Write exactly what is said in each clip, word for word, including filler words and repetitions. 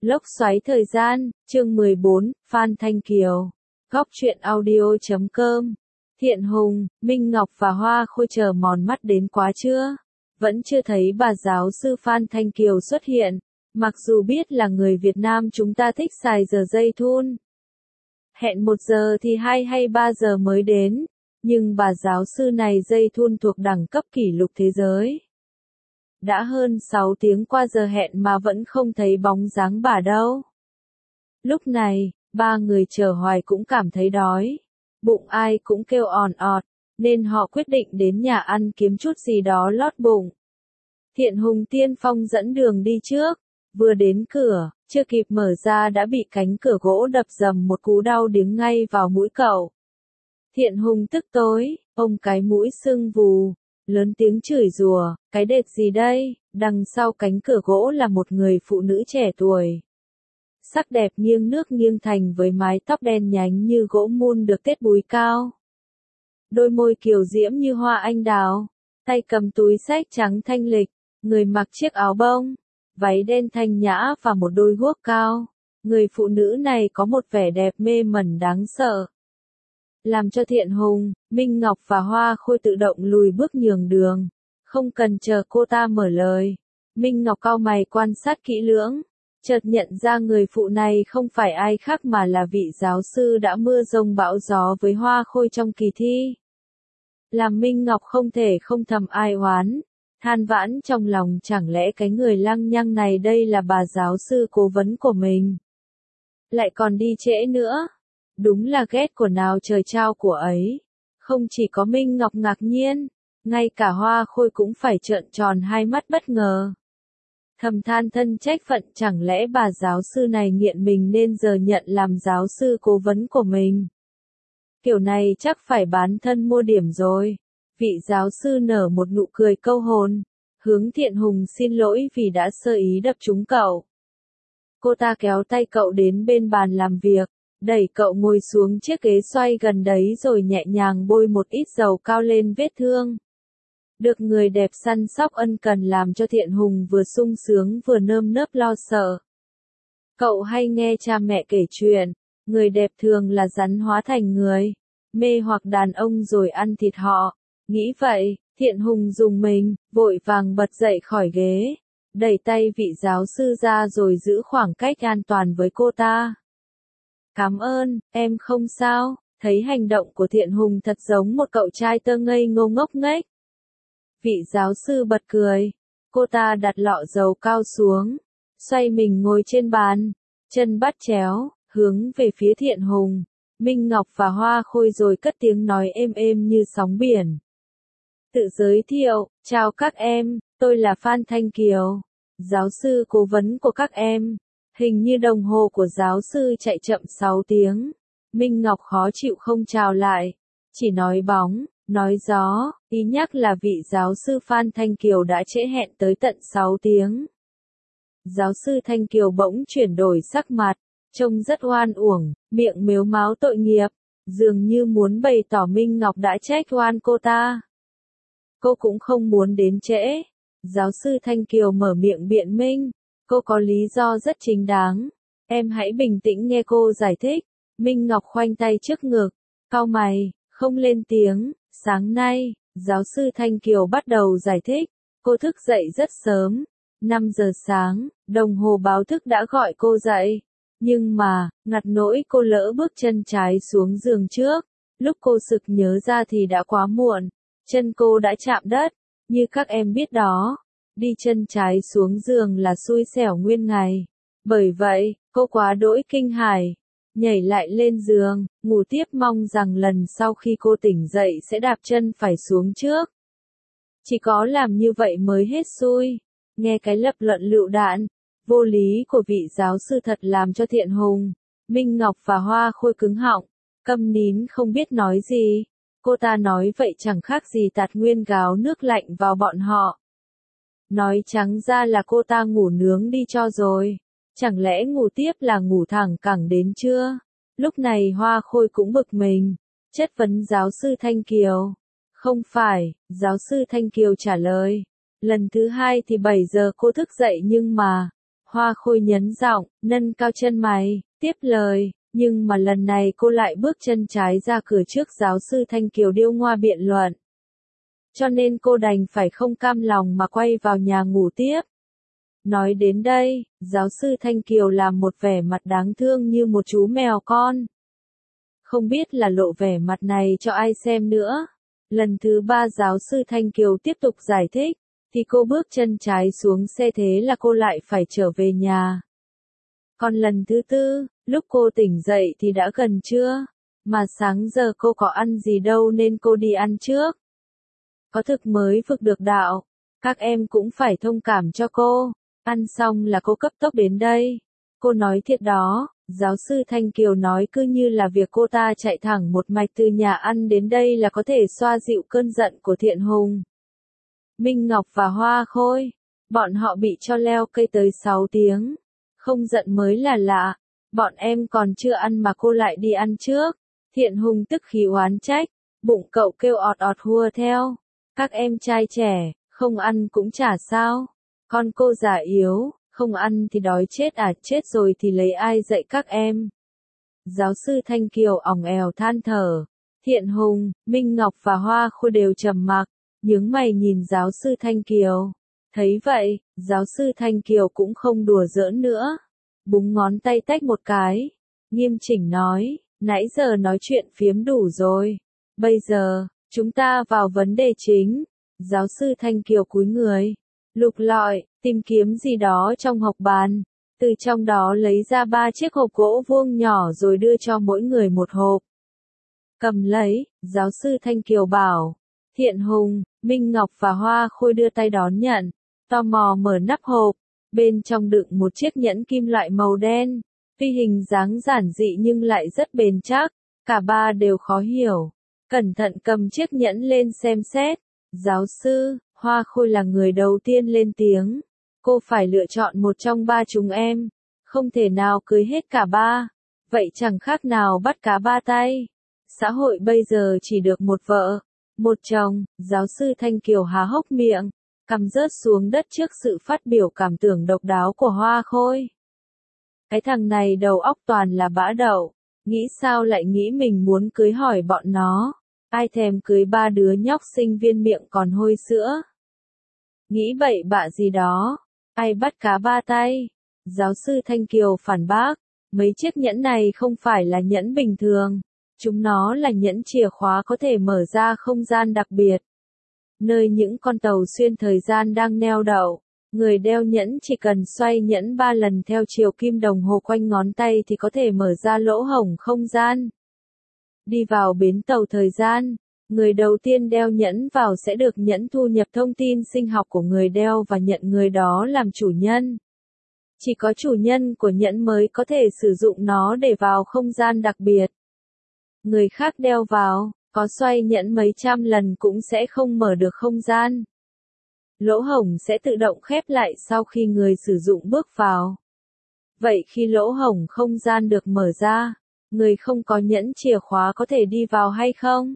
Lốc xoáy thời gian, chương mười bốn, Phan Thanh Kiều. Góc truyện audio chấm com. Thiện Hùng, Minh Ngọc và Hoa Khôi chờ mòn mắt đến quá chưa? Vẫn chưa thấy bà giáo sư Phan Thanh Kiều xuất hiện, mặc dù biết là người Việt Nam chúng ta thích xài giờ dây thun. Hẹn một giờ thì hai hay ba giờ mới đến, nhưng bà giáo sư này dây thun thuộc đẳng cấp kỷ lục thế giới. Đã hơn sáu tiếng qua giờ hẹn mà vẫn không thấy bóng dáng bà đâu. Lúc này, ba người chờ hoài cũng cảm thấy đói. Bụng ai cũng kêu òn ọt, nên họ quyết định đến nhà ăn kiếm chút gì đó lót bụng. Thiện Hùng tiên phong dẫn đường đi trước, vừa đến cửa, chưa kịp mở ra đã bị cánh cửa gỗ đập dầm một cú đau điếng ngay vào mũi cậu. Thiện Hùng tức tối, ôm cái mũi sưng vù, lớn tiếng chửi rủa, cái đệt gì đây? Đằng sau cánh cửa gỗ là một người phụ nữ trẻ tuổi. Sắc đẹp nghiêng nước nghiêng thành với mái tóc đen nhánh như gỗ mun được tết búi cao. Đôi môi kiều diễm như hoa anh đào, tay cầm túi xách trắng thanh lịch, người mặc chiếc áo bông, váy đen thanh nhã và một đôi guốc cao. Người phụ nữ này có một vẻ đẹp mê mẩn đáng sợ, làm cho Thiện Hùng, Minh Ngọc và Hoa Khôi tự động lùi bước nhường đường, không cần chờ cô ta mở lời. Minh Ngọc cau mày quan sát kỹ lưỡng, chợt nhận ra người phụ này không phải ai khác mà là vị giáo sư đã mưa rông bão gió với Hoa Khôi trong kỳ thi. Làm Minh Ngọc không thể không thầm ai oán, than vãn trong lòng, chẳng lẽ cái người lăng nhăng này đây là bà giáo sư cố vấn của mình. Lại còn đi trễ nữa. Đúng là ghét của nào trời trao của ấy. Không chỉ có Minh Ngọc ngạc nhiên, ngay cả Hoa Khôi cũng phải trợn tròn hai mắt bất ngờ. Thầm than thân trách phận, chẳng lẽ bà giáo sư này nghiện mình nên giờ nhận làm giáo sư cố vấn của mình. Kiểu này chắc phải bán thân mua điểm rồi. Vị giáo sư nở một nụ cười câu hồn, hướng Thiện Hùng xin lỗi vì đã sơ ý đập trúng cậu. Cô ta kéo tay cậu đến bên bàn làm việc, đẩy cậu ngồi xuống chiếc ghế xoay gần đấy rồi nhẹ nhàng bôi một ít dầu cao lên vết thương. Được người đẹp săn sóc ân cần làm cho Thiện Hùng vừa sung sướng vừa nơm nớp lo sợ. Cậu hay nghe cha mẹ kể chuyện, người đẹp thường là rắn hóa thành người, mê hoặc đàn ông rồi ăn thịt họ. Nghĩ vậy, Thiện Hùng rùng mình, vội vàng bật dậy khỏi ghế, đẩy tay vị giáo sư ra rồi giữ khoảng cách an toàn với cô ta. Cảm ơn, em không sao. Thấy hành động của Thiện Hùng thật giống một cậu trai tơ ngây ngô ngốc nghếch. Vị giáo sư bật cười. Cô ta đặt lọ dầu cao xuống, xoay mình ngồi trên bàn, chân bắt chéo, hướng về phía Thiện Hùng, Minh Ngọc và Hoa Khôi rồi cất tiếng nói êm êm như sóng biển. Tự giới thiệu, chào các em, tôi là Phan Thanh Kiều, giáo sư cố vấn của các em. Hình như đồng hồ của giáo sư chạy chậm sáu tiếng. Minh Ngọc khó chịu không chào lại, chỉ nói bóng, nói gió, ý nhắc là vị giáo sư Phan Thanh Kiều đã trễ hẹn tới tận sáu tiếng. Giáo sư Thanh Kiều bỗng chuyển đổi sắc mặt, trông rất oan uổng, miệng mếu máo tội nghiệp, dường như muốn bày tỏ Minh Ngọc đã trách oan cô ta. Cô cũng không muốn đến trễ. Giáo sư Thanh Kiều mở miệng biện minh. Cô có lý do rất chính đáng. Em hãy bình tĩnh nghe cô giải thích. Minh Ngọc khoanh tay trước ngực, cau mày, không lên tiếng. Sáng nay, giáo sư Thanh Kiều bắt đầu giải thích. Cô thức dậy rất sớm. năm giờ sáng, đồng hồ báo thức đã gọi cô dậy. Nhưng mà, ngặt nỗi cô lỡ bước chân trái xuống giường trước. Lúc cô sực nhớ ra thì đã quá muộn. Chân cô đã chạm đất. Như các em biết đó. Đi chân trái xuống giường là xui xẻo nguyên ngày. Bởi vậy, cô quá đỗi kinh hãi, nhảy lại lên giường, ngủ tiếp mong rằng lần sau khi cô tỉnh dậy sẽ đạp chân phải xuống trước. Chỉ có làm như vậy mới hết xui. Nghe cái lập luận lựu đạn, vô lý của vị giáo sư thật làm cho Thiện Hùng, Minh Ngọc và Hoa Khôi cứng họng, câm nín không biết nói gì. Cô ta nói vậy chẳng khác gì tạt nguyên gáo nước lạnh vào bọn họ. Nói trắng ra là cô ta ngủ nướng đi cho rồi. Chẳng lẽ ngủ tiếp là ngủ thẳng cẳng đến trưa? Lúc này Hoa Khôi cũng bực mình, chất vấn giáo sư Thanh Kiều. Không phải, giáo sư Thanh Kiều trả lời. Lần thứ hai thì bảy giờ cô thức dậy nhưng mà, Hoa Khôi nhấn giọng, nâng cao chân mày, tiếp lời, nhưng mà lần này cô lại bước chân trái ra cửa trước giáo sư Thanh Kiều điêu ngoa biện luận. Cho nên cô đành phải không cam lòng mà quay vào nhà ngủ tiếp. Nói đến đây, giáo sư Thanh Kiều làm một vẻ mặt đáng thương như một chú mèo con. Không biết là lộ vẻ mặt này cho ai xem nữa. Lần thứ ba giáo sư Thanh Kiều tiếp tục giải thích, thì cô bước chân trái xuống xe thế là cô lại phải trở về nhà. Còn lần thứ tư, lúc cô tỉnh dậy thì đã gần trưa, mà sáng giờ cô có ăn gì đâu nên cô đi ăn trước. Có thực mới vực được đạo, các em cũng phải thông cảm cho cô. Ăn xong là cô cấp tốc đến đây. Cô nói thiệt đó, giáo sư Thanh Kiều nói cứ như là việc cô ta chạy thẳng một mạch từ nhà ăn đến đây là có thể xoa dịu cơn giận của Thiện Hùng. Minh Ngọc và Hoa Khôi, bọn họ bị cho leo cây tới sáu tiếng. Không giận mới là lạ, bọn em còn chưa ăn mà cô lại đi ăn trước. Thiện Hùng tức khí oán trách, bụng cậu kêu ọt ọt hùa theo. Các em trai trẻ, không ăn cũng chả sao. Con cô già yếu, không ăn thì đói chết à, chết rồi thì lấy ai dạy các em. Giáo sư Thanh Kiều ỏng èo than thở. Thiện Hùng, Minh Ngọc và Hoa Khôi đều trầm mặc, nhướng mày nhìn giáo sư Thanh Kiều. Thấy vậy, giáo sư Thanh Kiều cũng không đùa giỡn nữa. Búng ngón tay tách một cái. Nghiêm chỉnh nói, nãy giờ nói chuyện phiếm đủ rồi. Bây giờ, chúng ta vào vấn đề chính. Giáo sư Thanh Kiều cúi người, lục lọi, tìm kiếm gì đó trong hộc bàn. Từ trong đó lấy ra ba chiếc hộp gỗ vuông nhỏ rồi đưa cho mỗi người một hộp. Cầm lấy, giáo sư Thanh Kiều bảo. Thiện Hùng, Minh Ngọc và Hoa Khôi đưa tay đón nhận. Tò mò mở nắp hộp. Bên trong đựng một chiếc nhẫn kim loại màu đen. Tuy hình dáng giản dị nhưng lại rất bền chắc. Cả ba đều khó hiểu. Cẩn thận cầm chiếc nhẫn lên xem xét. Giáo sư, Hoa Khôi là người đầu tiên lên tiếng. Cô phải lựa chọn một trong ba chúng em. Không thể nào cưới hết cả ba. Vậy chẳng khác nào bắt cá ba tay. Xã hội bây giờ chỉ được một vợ, một chồng. Giáo sư Thanh Kiều há hốc miệng, cằm rớt xuống đất trước sự phát biểu cảm tưởng độc đáo của Hoa Khôi. Cái thằng này đầu óc toàn là bã đậu. Nghĩ sao lại nghĩ mình muốn cưới hỏi bọn nó. Ai thèm cưới ba đứa nhóc sinh viên miệng còn hôi sữa. Nghĩ bậy bạ gì đó. Ai bắt cá ba tay. Giáo sư Thanh Kiều phản bác. Mấy chiếc nhẫn này không phải là nhẫn bình thường. Chúng nó là nhẫn chìa khóa có thể mở ra không gian đặc biệt. Nơi những con tàu xuyên thời gian đang neo đậu. Người đeo nhẫn chỉ cần xoay nhẫn ba lần theo chiều kim đồng hồ quanh ngón tay thì có thể mở ra lỗ hổng không gian. Đi vào bến tàu thời gian, người đầu tiên đeo nhẫn vào sẽ được nhẫn thu nhập thông tin sinh học của người đeo và nhận người đó làm chủ nhân. Chỉ có chủ nhân của nhẫn mới có thể sử dụng nó để vào không gian đặc biệt. Người khác đeo vào, có xoay nhẫn mấy trăm lần cũng sẽ không mở được không gian. Lỗ hổng sẽ tự động khép lại sau khi người sử dụng bước vào. Vậy khi lỗ hổng không gian được mở ra, người không có nhẫn chìa khóa có thể đi vào hay không?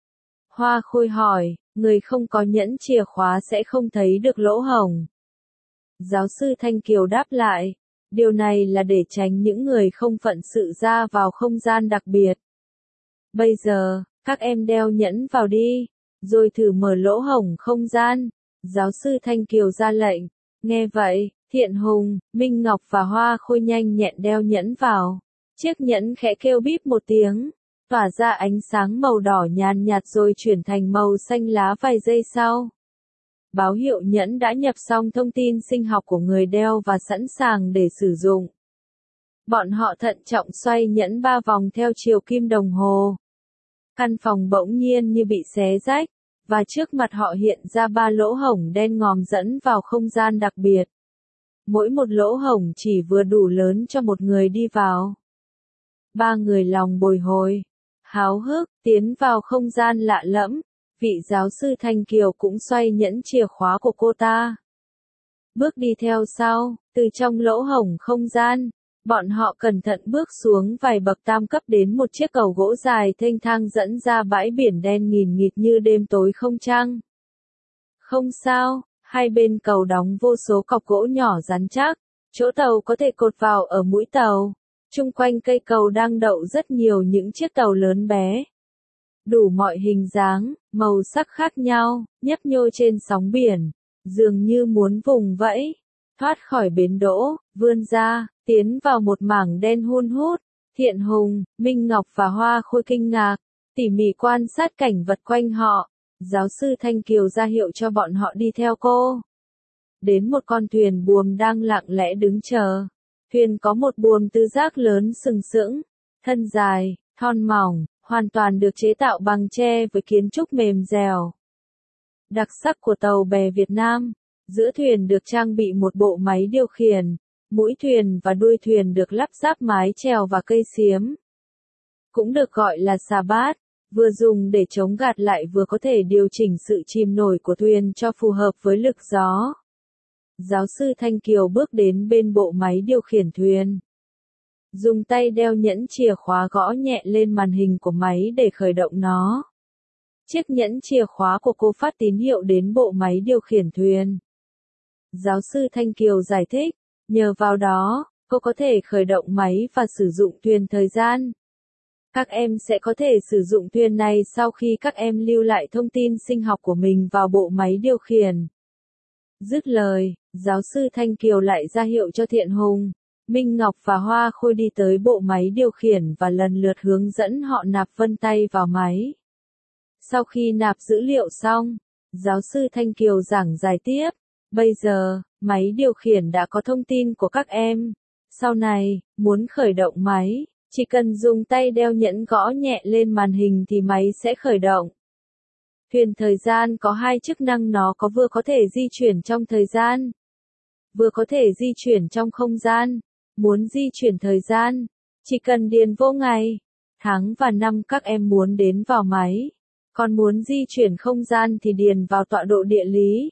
Hoa Khôi hỏi, người không có nhẫn chìa khóa sẽ không thấy được lỗ hổng. Giáo sư Thanh Kiều đáp lại, điều này là để tránh những người không phận sự ra vào không gian đặc biệt. Bây giờ, các em đeo nhẫn vào đi, rồi thử mở lỗ hổng không gian. Giáo sư Thanh Kiều ra lệnh. Nghe vậy, Thiện Hùng, Minh Ngọc và Hoa Khôi nhanh nhẹn đeo nhẫn vào. Chiếc nhẫn khẽ kêu bíp một tiếng, tỏa ra ánh sáng màu đỏ nhàn nhạt rồi chuyển thành màu xanh lá vài giây sau. Báo hiệu nhẫn đã nhập xong thông tin sinh học của người đeo và sẵn sàng để sử dụng. Bọn họ thận trọng xoay nhẫn ba vòng theo chiều kim đồng hồ. Căn phòng bỗng nhiên như bị xé rách, và trước mặt họ hiện ra ba lỗ hổng đen ngòm dẫn vào không gian đặc biệt. Mỗi một lỗ hổng chỉ vừa đủ lớn cho một người đi vào. Ba người lòng bồi hồi, háo hức, tiến vào không gian lạ lẫm. Vị giáo sư Thanh Kiều cũng xoay nhẫn chìa khóa của cô ta. Bước đi theo sau, từ trong lỗ hổng không gian, bọn họ cẩn thận bước xuống vài bậc tam cấp đến một chiếc cầu gỗ dài thênh thang dẫn ra bãi biển đen nghìn nghịt như đêm tối không trăng. Không sao, hai bên cầu đóng vô số cọc gỗ nhỏ rắn chắc, Chỗ tàu có thể cột vào ở mũi tàu. Chung quanh cây cầu đang đậu rất nhiều những chiếc tàu lớn bé. Đủ mọi hình dáng, màu sắc khác nhau, nhấp nhô trên sóng biển, dường như muốn vùng vẫy, thoát khỏi bến đỗ, vươn ra, tiến vào một mảng đen hun hút. Thiện Hùng, Minh Ngọc và Hoa Khôi kinh ngạc, tỉ mỉ quan sát cảnh vật quanh họ. Giáo sư Thanh Kiều ra hiệu cho bọn họ đi theo cô. Đến một con thuyền buồm đang lặng lẽ đứng chờ. Thuyền có một buồm tứ giác lớn sừng sững, thân dài, thon mỏng, hoàn toàn được chế tạo bằng tre với kiến trúc mềm dẻo. Đặc sắc của tàu bè Việt Nam, giữa thuyền được trang bị một bộ máy điều khiển, mũi thuyền và đuôi thuyền được lắp ráp mái chèo và cây xiếm. Cũng được gọi là xà bát, vừa dùng để chống gạt lại vừa có thể điều chỉnh sự chìm nổi của thuyền cho phù hợp với lực gió. Giáo sư Thanh Kiều bước đến bên bộ máy điều khiển thuyền. Dùng tay đeo nhẫn chìa khóa gõ nhẹ lên màn hình của máy để khởi động nó. Chiếc nhẫn chìa khóa của cô phát tín hiệu đến bộ máy điều khiển thuyền. Giáo sư Thanh Kiều giải thích, nhờ vào đó, cô có thể khởi động máy và sử dụng thuyền thời gian. Các em sẽ có thể sử dụng thuyền này sau khi các em lưu lại thông tin sinh học của mình vào bộ máy điều khiển. Dứt lời, giáo sư Thanh Kiều lại ra hiệu cho Thiện Hùng, Minh Ngọc và Hoa Khôi đi tới bộ máy điều khiển và lần lượt hướng dẫn họ nạp vân tay vào máy. Sau khi nạp dữ liệu xong, giáo sư Thanh Kiều giảng giải tiếp, bây giờ, máy điều khiển đã có thông tin của các em. Sau này, muốn khởi động máy, chỉ cần dùng tay đeo nhẫn gõ nhẹ lên màn hình thì máy sẽ khởi động. Thuyền thời gian có hai chức năng, nó có vừa có thể di chuyển trong thời gian, vừa có thể di chuyển trong không gian. Muốn di chuyển thời gian, chỉ cần điền vô ngày, tháng và năm các em muốn đến vào máy. Còn muốn di chuyển không gian thì điền vào tọa độ địa lý.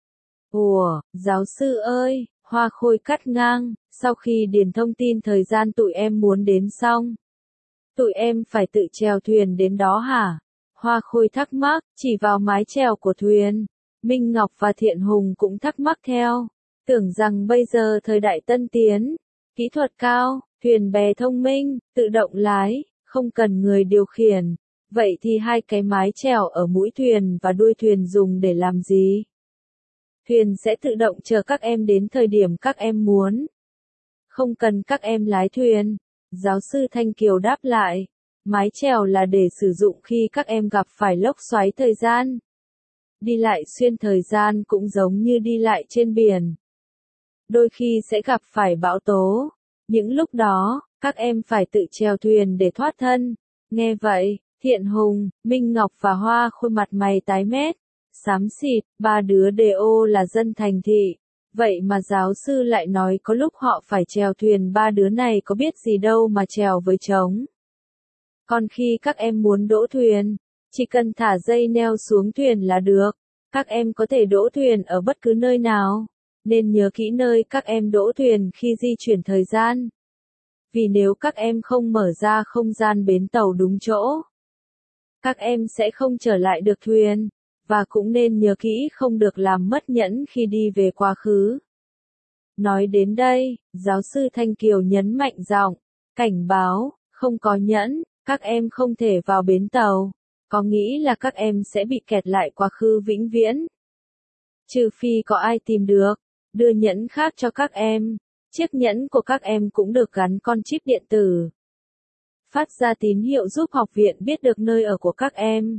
Ủa, giáo sư ơi, Hoa Khôi cắt ngang, sau khi điền thông tin thời gian tụi em muốn đến xong, tụi em phải tự chèo thuyền đến đó hả? Hoa Khôi thắc mắc, chỉ vào mái chèo của thuyền. Minh Ngọc và Thiện Hùng cũng thắc mắc theo, tưởng rằng bây giờ thời đại tân tiến, kỹ thuật cao, thuyền bè thông minh, tự động lái, không cần người điều khiển. Vậy thì hai cái mái chèo ở mũi thuyền và đuôi thuyền dùng để làm gì? Thuyền sẽ tự động chờ các em đến thời điểm các em muốn. Không cần các em lái thuyền. Giáo sư Thanh Kiều đáp lại. Mái chèo là để sử dụng khi các em gặp phải lốc xoáy thời gian. Đi lại xuyên thời gian cũng giống như đi lại trên biển. Đôi khi sẽ gặp phải bão tố. Những lúc đó, các em phải tự chèo thuyền để thoát thân. Nghe vậy, Thiện Hùng, Minh Ngọc và Hoa Khôi mặt mày tái mét, xám xịt, ba đứa đều là dân thành thị. Vậy mà giáo sư lại nói có lúc họ phải chèo thuyền, ba đứa này có biết gì đâu mà chèo với trống. Còn khi các em muốn đỗ thuyền, chỉ cần thả dây neo xuống thuyền là được. Các em có thể đỗ thuyền ở bất cứ nơi nào, nên nhớ kỹ nơi các em đỗ thuyền khi di chuyển thời gian. Vì nếu các em không mở ra không gian bến tàu đúng chỗ, các em sẽ không trở lại được thuyền, và cũng nên nhớ kỹ không được làm mất nhẫn khi đi về quá khứ. Nói đến đây, giáo sư Thanh Kiều nhấn mạnh giọng, cảnh báo, không có nhẫn, các em không thể vào bến tàu, có nghĩ là các em sẽ bị kẹt lại quá khứ vĩnh viễn. Trừ phi có ai tìm được, đưa nhẫn khác cho các em, chiếc nhẫn của các em cũng được gắn con chip điện tử. Phát ra tín hiệu giúp học viện biết được nơi ở của các em.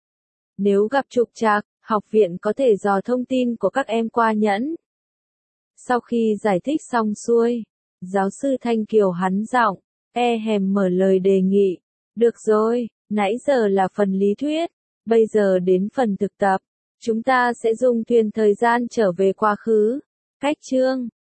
Nếu gặp trục trặc, học viện có thể dò thông tin của các em qua nhẫn. Sau khi giải thích xong xuôi, giáo sư Thanh Kiều hắn giọng, e hèm mở lời đề nghị. Được rồi, nãy giờ là phần lý thuyết, bây giờ đến phần thực tập. Chúng ta sẽ dùng thuyền thời gian trở về quá khứ. Cách chương